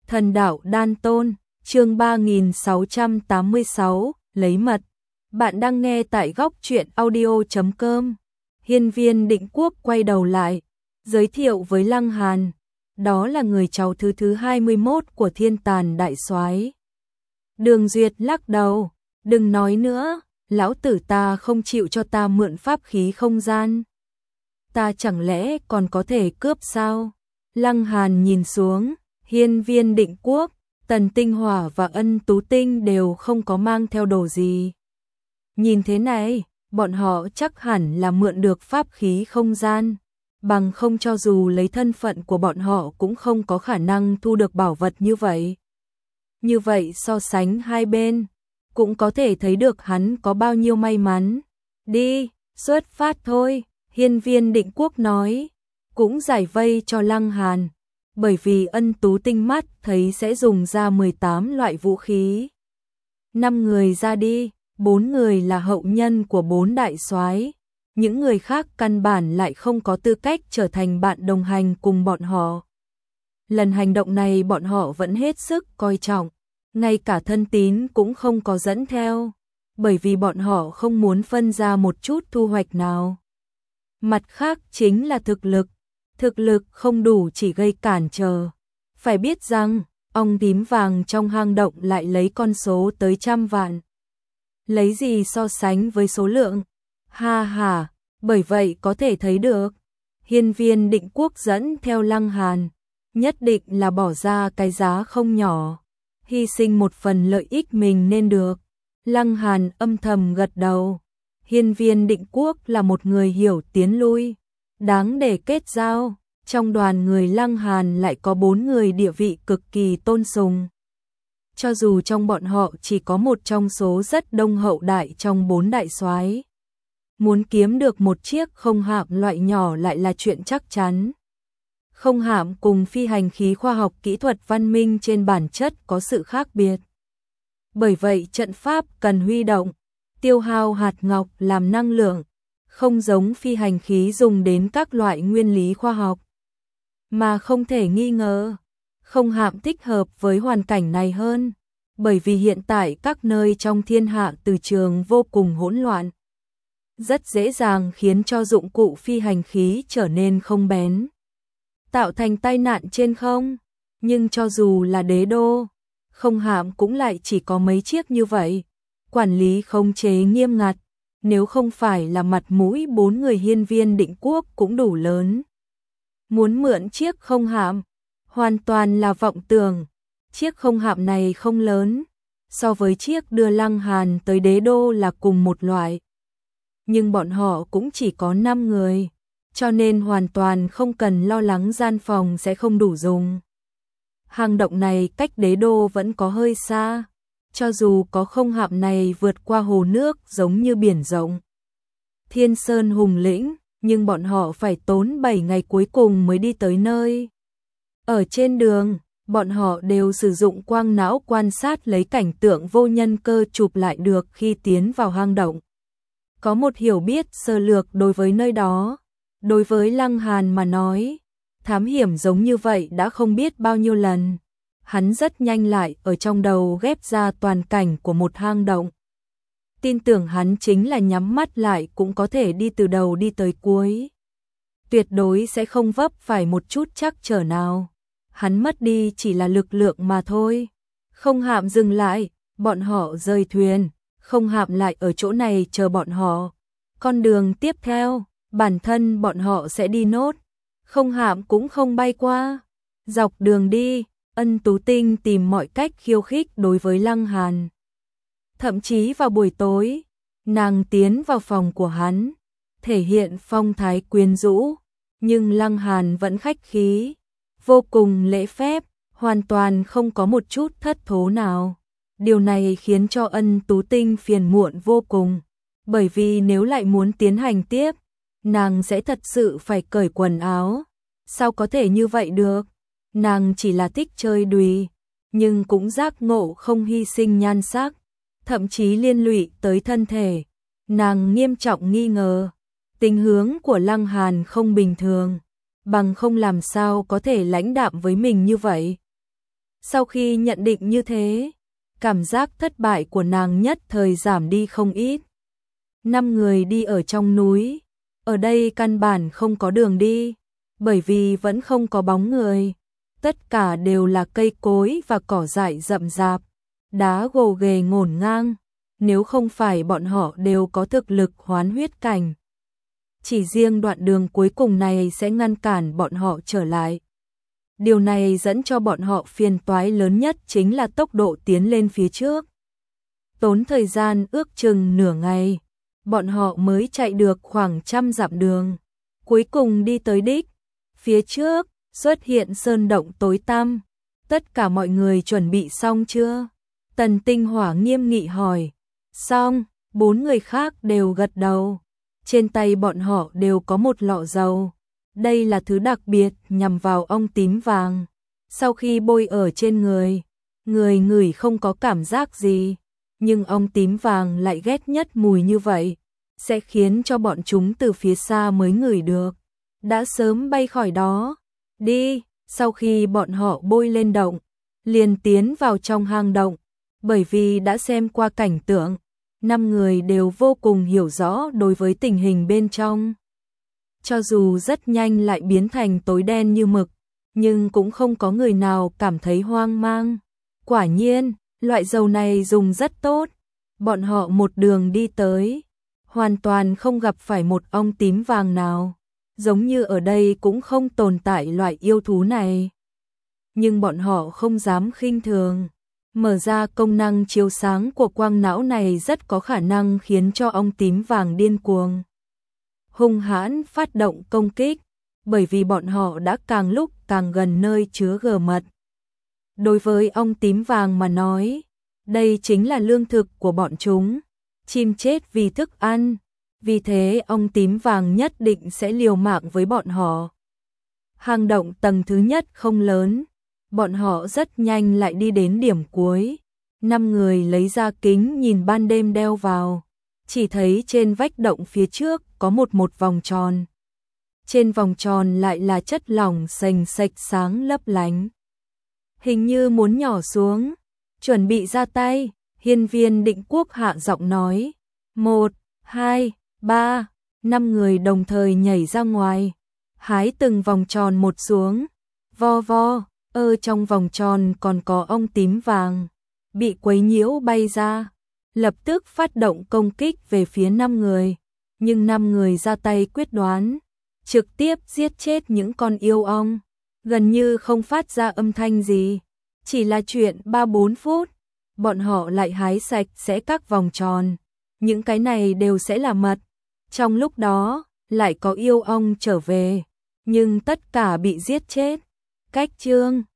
Thần đạo đan tôn, chương 3686, lấy mật. Bạn đang nghe tại góc truyện audio.com. Hiên Viên Định Quốc quay đầu lại, giới thiệu với Lăng Hàn. Đó là người cháu thứ 21 của Thiên Tàn Đại Soái. Đường Duyệt lắc đầu, đừng nói nữa, lão tử ta không chịu cho ta mượn pháp khí không gian. Ta chẳng lẽ còn có thể cướp sao? Lăng Hàn nhìn xuống, Hiên Viên Định Quốc, Tần Tinh Hỏa và Ân Tú Tinh đều không có mang theo đồ gì. Nhìn thế này, bọn họ chắc hẳn là mượn được pháp khí không gian, bằng không cho dù lấy thân phận của bọn họ cũng không có khả năng thu được bảo vật như vậy. Như vậy so sánh hai bên, cũng có thể thấy được hắn có bao nhiêu may mắn. Đi, xuất phát thôi, Hiên Viên Định Quốc nói, cũng giải vây cho Lăng Hàn, bởi vì Ân Tú Tinh mắt thấy sẽ dùng ra 18 loại vũ khí. 5 người ra đi, 4 người là hậu nhân của 4 đại soái, những người khác căn bản lại không có tư cách trở thành bạn đồng hành cùng bọn họ. Lần hành động này bọn họ vẫn hết sức coi trọng, ngay cả thân tín cũng không có dẫn theo, bởi vì bọn họ không muốn phân ra một chút thu hoạch nào. Mặt khác chính là thực lực không đủ chỉ gây cản trở. Phải biết rằng, ong tím vàng trong hang động lại lấy con số tới 100 vạn. Lấy gì so sánh với số lượng? Ha ha, bởi vậy có thể thấy được, Hiên Viên Định Quốc dẫn theo Lăng Hàn, nhất định là bỏ ra cái giá không nhỏ, hy sinh một phần lợi ích mình nên được. Lăng Hàn âm thầm gật đầu, Hiên Viên Định Quốc là một người hiểu tiến lui, đáng để kết giao. Trong đoàn người Lăng Hàn lại có 4 người địa vị cực kỳ tôn sùng. Cho dù trong bọn họ chỉ có một trong số rất đông hậu đại trong 4 đại soái, muốn kiếm được một chiếc không hạm loại nhỏ lại là chuyện chắc chắn. Không hạm cùng phi hành khí khoa học kỹ thuật văn minh trên bản chất có sự khác biệt. Bởi vậy trận pháp cần huy động, tiêu hao hạt ngọc làm năng lượng, không giống phi hành khí dùng đến các loại nguyên lý khoa học. Mà không thể nghi ngờ, không hạm thích hợp với hoàn cảnh này hơn, bởi vì hiện tại các nơi trong thiên hạ từ trường vô cùng hỗn loạn, rất dễ dàng khiến cho dụng cụ phi hành khí trở nên không bén, tạo thành tai nạn trên không. Nhưng cho dù là đế đô, không hạm cũng lại chỉ có mấy chiếc như vậy, quản lý khống chế nghiêm ngặt, nếu không phải là mặt mũi 4 người Hiên Viên Định Quốc cũng đủ lớn. Muốn mượn chiếc không hạm, hoàn toàn là vọng tưởng. Chiếc không hạm này không lớn, so với chiếc đưa Lăng Hàn tới đế đô là cùng một loại. Nhưng bọn họ cũng chỉ có 5 người, cho nên hoàn toàn không cần lo lắng gian phòng sẽ không đủ dùng. Hang động này cách đế đô vẫn có hơi xa, cho dù có không hạm này vượt qua hồ nước giống như biển rộng, Thiên Sơn hùng lĩnh, nhưng bọn họ phải tốn 7 ngày cuối cùng mới đi tới nơi. Ở trên đường, bọn họ đều sử dụng quang não quan sát lấy cảnh tượng vô nhân cơ chụp lại được khi tiến vào hang động. Có một hiểu biết sơ lược đối với nơi đó. Đối với Lăng Hàn mà nói, thám hiểm giống như vậy đã không biết bao nhiêu lần. Hắn rất nhanh lại ở trong đầu ghép ra toàn cảnh của một hang động. Tin tưởng hắn chính là nhắm mắt lại cũng có thể đi từ đầu đi tới cuối. Tuyệt đối sẽ không vấp phải một chút trắc trở nào. Hắn mất đi chỉ là lực lượng mà thôi. Không hạm dừng lại, bọn họ rời thuyền, không hạm lại ở chỗ này chờ bọn họ. Con đường tiếp theo, bản thân bọn họ sẽ đi nốt. Không hạm cũng không bay qua. Dọc đường đi, Ân Tú Tinh tìm mọi cách khiêu khích đối với Lăng Hàn. Thậm chí vào buổi tối, nàng tiến vào phòng của hắn, thể hiện phong thái quyến rũ, nhưng Lăng Hàn vẫn khách khí, vô cùng lễ phép, hoàn toàn không có một chút thất thố nào. Điều này khiến cho Ân Tú Tinh phiền muộn vô cùng, bởi vì nếu lại muốn tiến hành tiếp, nàng sẽ thật sự phải cởi quần áo. Sao có thể như vậy được? Nàng chỉ là thích chơi đùi, nhưng cũng giác ngộ không hy sinh nhan sắc, thậm chí liên lụy tới thân thể. Nàng nghiêm trọng nghi ngờ, tình hướng của Lăng Hàn không bình thường, bằng không làm sao có thể lãnh đạm với mình như vậy. Sau khi nhận định như thế, cảm giác thất bại của nàng nhất thời giảm đi không ít. 5 người đi ở trong núi, ở đây căn bản không có đường đi, bởi vì vẫn không có bóng người. Tất cả đều là cây cối và cỏ dại rậm rạp, đá gồ ghề ngổn ngang, nếu không phải bọn họ đều có thực lực hoán huyết cảnh. Chỉ riêng đoạn đường cuối cùng này sẽ ngăn cản bọn họ trở lại. Điều này dẫn cho bọn họ phiền toái lớn nhất chính là tốc độ tiến lên phía trước. Tốn thời gian ước chừng nửa ngày, bọn họ mới chạy được khoảng 100 dặm đường. Cuối cùng đi tới đích, phía trước xuất hiện sơn động tối tăm. Tất cả mọi người chuẩn bị xong chưa? Tần Tinh Hỏa nghiêm nghị hỏi. Xong, 4 người khác đều gật đầu. Trên tay bọn họ đều có một lọ dầu. Đây là thứ đặc biệt nhằm vào ong tím vàng. Sau khi bôi ở trên người, người ngửi không có cảm giác gì. Nhưng ong tím vàng lại ghét nhất mùi như vậy, sẽ khiến cho bọn chúng từ phía xa mới ngửi được. Đã sớm bay khỏi đó. Đi, sau khi bọn họ bôi lên động, liền tiến vào trong hang động. Bởi vì đã xem qua cảnh tượng, 5 người đều vô cùng hiểu rõ đối với tình hình bên trong. Cho dù rất nhanh lại biến thành tối đen như mực, nhưng cũng không có người nào cảm thấy hoang mang. Quả nhiên, loại dầu này dùng rất tốt. Bọn họ một đường đi tới, hoàn toàn không gặp phải một ong tím vàng nào. Giống như ở đây cũng không tồn tại loại yêu thú này. Nhưng bọn họ không dám khinh thường. Mở ra công năng chiếu sáng của quang não này rất có khả năng khiến cho ong tím vàng điên cuồng, hung hãn phát động công kích, bởi vì bọn họ đã càng lúc càng gần nơi chứa gờ mật. Đối với ong tím vàng mà nói, đây chính là lương thực của bọn chúng, chim chết vì thức ăn, vì thế ong tím vàng nhất định sẽ liều mạng với bọn họ. Hang động tầng thứ nhất không lớn, bọn họ rất nhanh lại đi đến điểm cuối. 5 người lấy ra kính nhìn ban đêm đeo vào, chỉ thấy trên vách động phía trước có một vòng tròn. Trên vòng tròn lại là chất lỏng sền sệt sáng lấp lánh. Hình như muốn nhỏ xuống, chuẩn bị ra tay, Hiên Viên Định Quốc hạ giọng nói. 1, 2, 3, 5 người đồng thời nhảy ra ngoài, hái từng vòng tròn một xuống, vo vo. Trong vòng tròn còn có ong tím vàng, bị quấy nhiễu bay ra, lập tức phát động công kích về phía 5 người. Nhưng 5 người ra tay quyết đoán, trực tiếp giết chết những con yêu ong, gần như không phát ra âm thanh gì. Chỉ là chuyện 3-4 phút, bọn họ lại hái sạch sẽ các vòng tròn, những cái này đều sẽ là mật. Trong lúc đó, lại có yêu ong trở về, nhưng tất cả bị giết chết. Cách chương